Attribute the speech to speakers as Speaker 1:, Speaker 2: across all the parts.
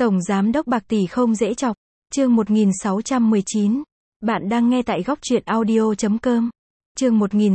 Speaker 1: Tổng Giám đốc bạc tỷ không dễ chọc. Chương 1619. Bạn đang nghe tại góc truyện audio.com. Chương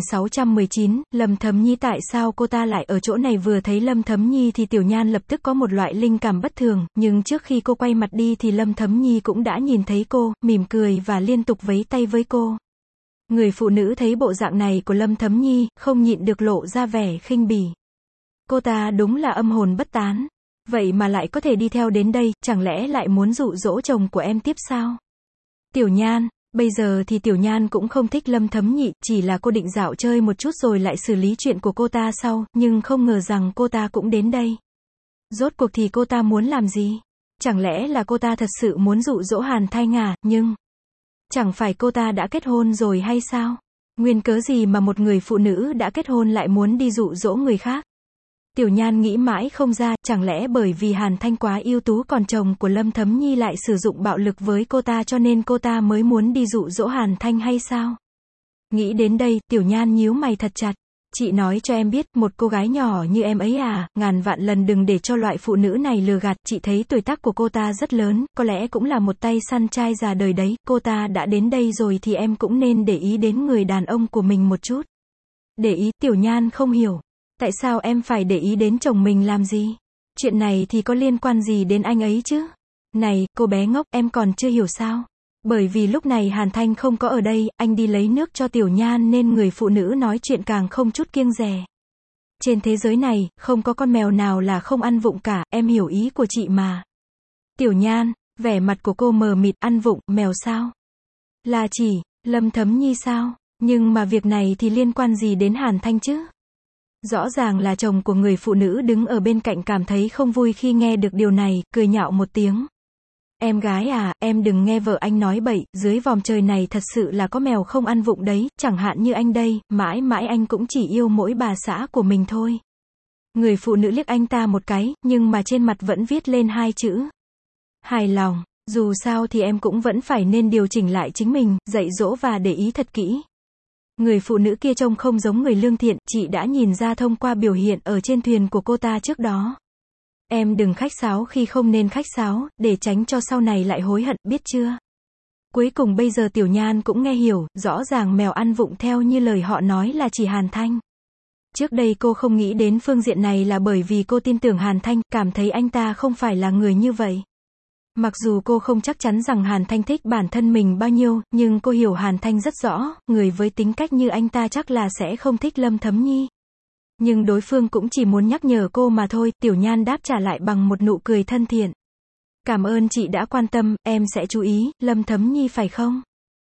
Speaker 1: 1619, Lâm Thấm Nhi tại sao cô ta lại ở chỗ này? Vừa thấy Lâm Thấm Nhi thì Tiểu Nhan lập tức có một loại linh cảm bất thường, nhưng trước khi cô quay mặt đi thì Lâm Thấm Nhi cũng đã nhìn thấy cô, mỉm cười và liên tục vẫy tay với cô. Người phụ nữ thấy bộ dạng này của Lâm Thấm Nhi, không nhịn được lộ ra vẻ khinh bỉ. Cô ta đúng là âm hồn bất tán. Vậy mà lại có thể đi theo đến đây, chẳng lẽ lại muốn dụ dỗ chồng của em tiếp sao? Tiểu Nhan, bây giờ thì Tiểu Nhan cũng không thích Lâm Thấm Nhi, chỉ là cô định dạo chơi một chút rồi lại xử lý chuyện của cô ta sau, nhưng không ngờ rằng cô ta cũng đến đây. Rốt cuộc thì cô ta muốn làm gì? Chẳng lẽ là cô ta thật sự muốn dụ dỗ Hàn Thanh à? Nhưng chẳng phải cô ta đã kết hôn rồi hay sao? Nguyên cớ gì mà một người phụ nữ đã kết hôn lại muốn đi dụ dỗ người khác? Tiểu Nhan nghĩ mãi không ra, chẳng lẽ bởi vì Hàn Thanh quá ưu tú còn chồng của Lâm Thấm Nhi lại sử dụng bạo lực với cô ta cho nên cô ta mới muốn đi dụ dỗ Hàn Thanh hay sao? Nghĩ đến đây, Tiểu Nhan nhíu mày thật chặt. Chị nói cho em biết, một cô gái nhỏ như em ấy à, ngàn vạn lần đừng để cho loại phụ nữ này lừa gạt. Chị thấy tuổi tác của cô ta rất lớn, có lẽ cũng là một tay săn trai già đời đấy. Cô ta đã đến đây rồi thì em cũng nên để ý đến người đàn ông của mình một chút. Để ý? Tiểu Nhan không hiểu. Tại sao em phải để ý đến chồng mình làm gì? Chuyện này thì có liên quan gì đến anh ấy chứ? Này, cô bé ngốc, em còn chưa hiểu sao? Bởi vì lúc này Hàn Thanh không có ở đây, anh đi lấy nước cho Tiểu Nhan nên người phụ nữ nói chuyện càng không chút kiêng dè. Trên thế giới này, không có con mèo nào là không ăn vụng cả, em hiểu ý của chị mà. Tiểu Nhan, vẻ mặt của cô mờ mịt, ăn vụng, mèo sao? Là chỉ, Lâm Thấm Nhi sao? Nhưng mà việc này thì liên quan gì đến Hàn Thanh chứ? Rõ ràng là chồng của người phụ nữ đứng ở bên cạnh cảm thấy không vui khi nghe được điều này, cười nhạo một tiếng. Em gái à, em đừng nghe vợ anh nói bậy, dưới vòm trời này thật sự là có mèo không ăn vụng đấy, chẳng hạn như anh đây, mãi mãi anh cũng chỉ yêu mỗi bà xã của mình thôi. Người phụ nữ liếc anh ta một cái, nhưng mà trên mặt vẫn viết lên hai chữ. Hài lòng, dù sao thì em cũng vẫn phải nên điều chỉnh lại chính mình, dạy dỗ và để ý thật kỹ. Người phụ nữ kia trông không giống người lương thiện, chị đã nhìn ra thông qua biểu hiện ở trên thuyền của cô ta trước đó. Em đừng khách sáo khi không nên khách sáo, để tránh cho sau này lại hối hận, biết chưa? Cuối cùng bây giờ Tiểu Nhan cũng nghe hiểu, rõ ràng mèo ăn vụng theo như lời họ nói là chỉ Hàn Thanh. Trước đây cô không nghĩ đến phương diện này là bởi vì cô tin tưởng Hàn Thanh, cảm thấy anh ta không phải là người như vậy. Mặc dù cô không chắc chắn rằng Hàn Thanh thích bản thân mình bao nhiêu, nhưng cô hiểu Hàn Thanh rất rõ, người với tính cách như anh ta chắc là sẽ không thích Lâm Thấm Nhi. Nhưng đối phương cũng chỉ muốn nhắc nhở cô mà thôi, Tiểu Nhan đáp trả lại bằng một nụ cười thân thiện. Cảm ơn chị đã quan tâm, em sẽ chú ý, Lâm Thấm Nhi phải không?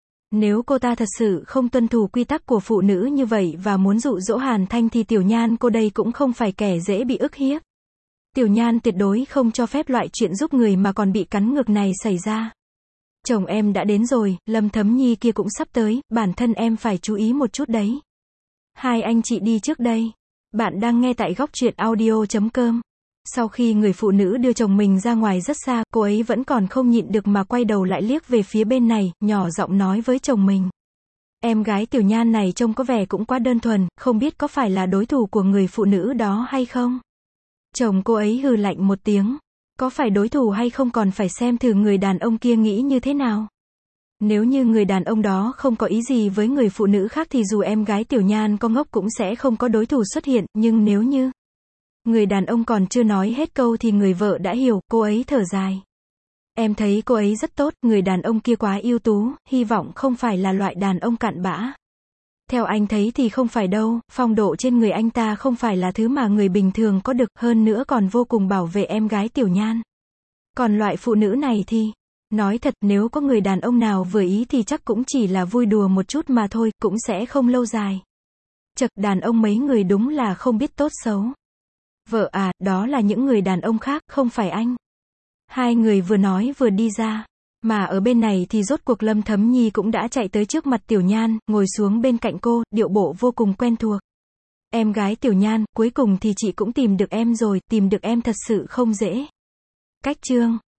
Speaker 1: Nếu cô ta thật sự không tuân thủ quy tắc của phụ nữ như vậy và muốn dụ dỗ Hàn Thanh thì Tiểu Nhan cô đây cũng không phải kẻ dễ bị ức hiếp. Tiểu Nhan tuyệt đối không cho phép loại chuyện giúp người mà còn bị cắn ngược này xảy ra. Chồng em đã đến rồi, Lâm Thấm Nhi kia cũng sắp tới, bản thân em phải chú ý một chút đấy. Hai anh chị đi trước đây. Bạn đang nghe tại góc truyện audio.com. Sau khi người phụ nữ đưa chồng mình ra ngoài rất xa, cô ấy vẫn còn không nhịn được mà quay đầu lại liếc về phía bên này, nhỏ giọng nói với chồng mình. Em gái Tiểu Nhan này trông có vẻ cũng quá đơn thuần, không biết có phải là đối thủ của người phụ nữ đó hay không? Chồng cô ấy hừ lạnh một tiếng. Có phải đối thủ hay không còn phải xem thử người đàn ông kia nghĩ như thế nào. Nếu như người đàn ông đó không có ý gì với người phụ nữ khác thì dù em gái Tiểu Nhan có ngốc cũng sẽ không có đối thủ xuất hiện, nhưng nếu như người đàn ông còn chưa nói hết câu thì người vợ đã hiểu, cô ấy thở dài. Em thấy cô ấy rất tốt, người đàn ông kia quá ưu tú, hy vọng không phải là loại đàn ông cặn bã. Theo anh thấy thì không phải đâu, phong độ trên người anh ta không phải là thứ mà người bình thường có được, hơn nữa còn vô cùng bảo vệ em gái Tiểu Nhan. Còn loại phụ nữ này thì, nói thật nếu có người đàn ông nào vừa ý thì chắc cũng chỉ là vui đùa một chút mà thôi, cũng sẽ không lâu dài. Chật, đàn ông mấy người đúng là không biết tốt xấu. Vợ à, đó là những người đàn ông khác, không phải anh. Hai người vừa nói vừa đi ra. Mà ở bên này thì rốt cuộc Lâm Thấm Nhi cũng đã chạy tới trước mặt Tiểu Nhan, ngồi xuống bên cạnh cô, điệu bộ vô cùng quen thuộc. Em gái Tiểu Nhan, cuối cùng thì chị cũng tìm được em rồi, tìm được em thật sự không dễ. Cách chương